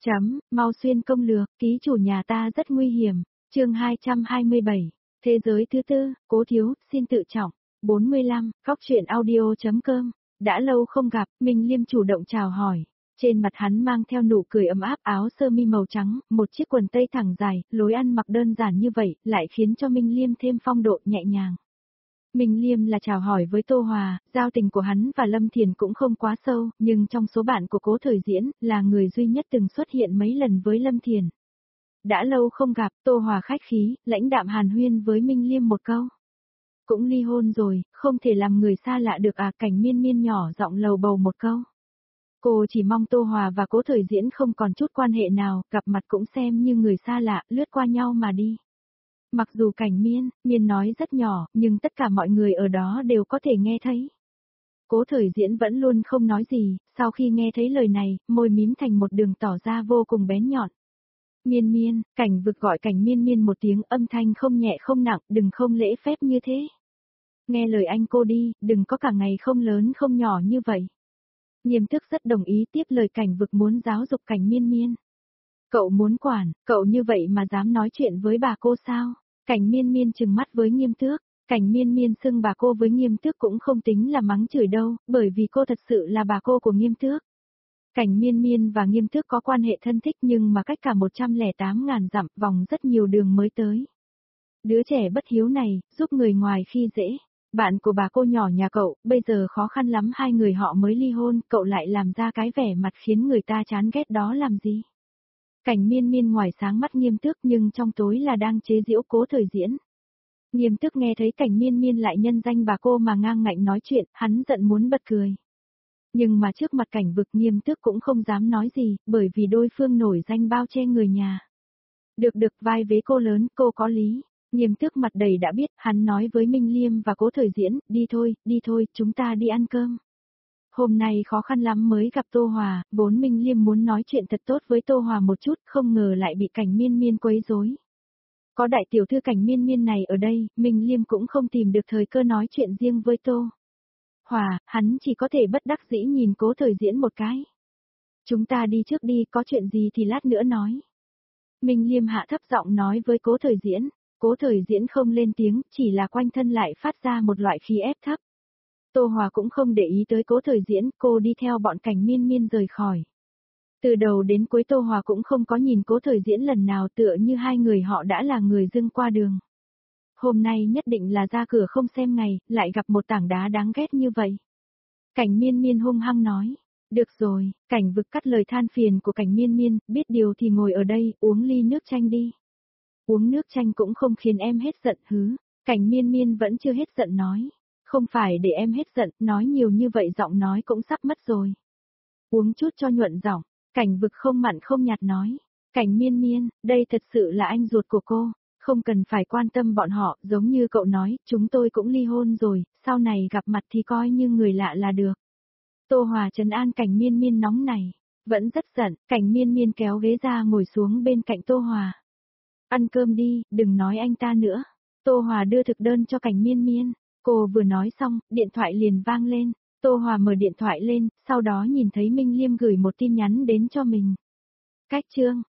Mau xuyên công lược, ký chủ nhà ta rất nguy hiểm. Chương 227. Thế giới thứ tư, Cố Thiếu, xin tự trọng. 45, Cóc truyện audio.com. Đã lâu không gặp, Minh Liêm chủ động chào hỏi. Trên mặt hắn mang theo nụ cười ấm áp, áo sơ mi màu trắng, một chiếc quần tây thẳng dài, lối ăn mặc đơn giản như vậy, lại khiến cho Minh Liêm thêm phong độ nhẹ nhàng. Minh Liêm là chào hỏi với Tô Hòa, giao tình của hắn và Lâm Thiền cũng không quá sâu, nhưng trong số bạn của Cố Thời Diễn, là người duy nhất từng xuất hiện mấy lần với Lâm Thiền. Đã lâu không gặp, Tô Hòa khách khí, lãnh đạm hàn huyên với Minh Liêm một câu. Cũng ly hôn rồi, không thể làm người xa lạ được à, Cảnh Miên Miên nhỏ giọng lầu bầu một câu. Cô chỉ mong Tô Hòa và Cố Thời Diễn không còn chút quan hệ nào, gặp mặt cũng xem như người xa lạ, lướt qua nhau mà đi. Mặc dù Cảnh Miên nói rất nhỏ, nhưng tất cả mọi người ở đó đều có thể nghe thấy. Cố Thời Diễn vẫn luôn không nói gì, sau khi nghe thấy lời này, môi mím thành một đường tỏ ra vô cùng bén nhọn. Miên, Cảnh Vực gọi Cảnh Miên một tiếng, âm thanh không nhẹ không nặng, đừng không lễ phép như thế. Nghe lời anh cô đi, đừng có cả ngày không lớn không nhỏ như vậy. Nghiêm Tước rất đồng ý tiếp lời Cảnh Vực muốn giáo dục Cảnh Miên. Cậu muốn quản, cậu như vậy mà dám nói chuyện với bà cô sao? Cảnh Miên trừng mắt với Nghiêm Tước. Cảnh Miên xưng bà cô với Nghiêm Tước cũng không tính là mắng chửi đâu, bởi vì cô thật sự là bà cô của Nghiêm Tước. Cảnh Miên và Nghiêm Tước có quan hệ thân thích nhưng mà cách cả 108.000 dặm, vòng rất nhiều đường mới tới. Đứa trẻ bất hiếu này, giúp người ngoài khi dễ. Bạn của bà cô nhỏ nhà cậu, bây giờ khó khăn lắm hai người họ mới ly hôn, cậu lại làm ra cái vẻ mặt khiến người ta chán ghét đó làm gì? Cảnh Miên ngoài sáng mắt Nghiêm Tước nhưng trong tối là đang chế giễu Cố Thời Diễn. Nghiêm Tước nghe thấy Cảnh Miên lại nhân danh bà cô mà ngang ngạnh nói chuyện, hắn giận muốn bật cười. Nhưng mà trước mặt Cảnh Vực Nghiêm Tước cũng không dám nói gì, bởi vì đối phương nổi danh bao che người nhà. Được vai vế cô lớn, cô có lý. Nghiêm Tước mặt đầy đã biết, hắn nói với Minh Liêm và Cố Thời Diễn, đi thôi, chúng ta đi ăn cơm. Hôm nay khó khăn lắm mới gặp Tô Hòa, vốn Minh Liêm muốn nói chuyện thật tốt với Tô Hòa một chút, không ngờ lại bị Cảnh Miên quấy rối. Có đại tiểu thư Cảnh Miên này ở đây, Minh Liêm cũng không tìm được thời cơ nói chuyện riêng với Tô Hòa, hắn chỉ có thể bất đắc dĩ nhìn Cố Thời Diễn một cái. Chúng ta đi trước đi, có chuyện gì thì lát nữa nói. Minh Liêm hạ thấp giọng nói với Cố Thời Diễn. Cố Thời Diễn không lên tiếng, chỉ là quanh thân lại phát ra một loại khí ép thấp. Tô Hòa cũng không để ý tới Cố Thời Diễn, cô đi theo bọn Cảnh Miên rời khỏi. Từ đầu đến cuối Tô Hòa cũng không có nhìn Cố Thời Diễn lần nào, tựa như hai người họ đã là người dưng qua đường. Hôm nay nhất định là ra cửa không xem ngày, lại gặp một tảng đá đáng ghét như vậy. Cảnh Miên hung hăng nói. Được rồi, Cảnh Vực cắt lời than phiền của Cảnh Miên, biết điều thì ngồi ở đây, uống ly nước chanh đi. Uống nước chanh cũng không khiến em hết giận hứ. Cảnh Miên vẫn chưa hết giận nói. Không phải để em hết giận, nói nhiều như vậy giọng nói cũng sắp mất rồi. Uống chút cho nhuận giọng. Cảnh Vực không mặn không nhạt nói. Cảnh Miên, đây thật sự là anh ruột của cô. Không cần phải quan tâm bọn họ, giống như cậu nói, chúng tôi cũng ly hôn rồi, sau này gặp mặt thì coi như người lạ là được. Tô Hòa trấn an Cảnh Miên nóng này. Vẫn rất giận, Cảnh Miên kéo ghế ra ngồi xuống bên cạnh Tô Hòa. Ăn cơm đi, đừng nói anh ta nữa. Tô Hòa đưa thực đơn cho Cảnh Miên. Cô vừa nói xong, điện thoại liền vang lên. Tô Hòa mở điện thoại lên, sau đó nhìn thấy Minh Liêm gửi một tin nhắn đến cho mình. Cách chương,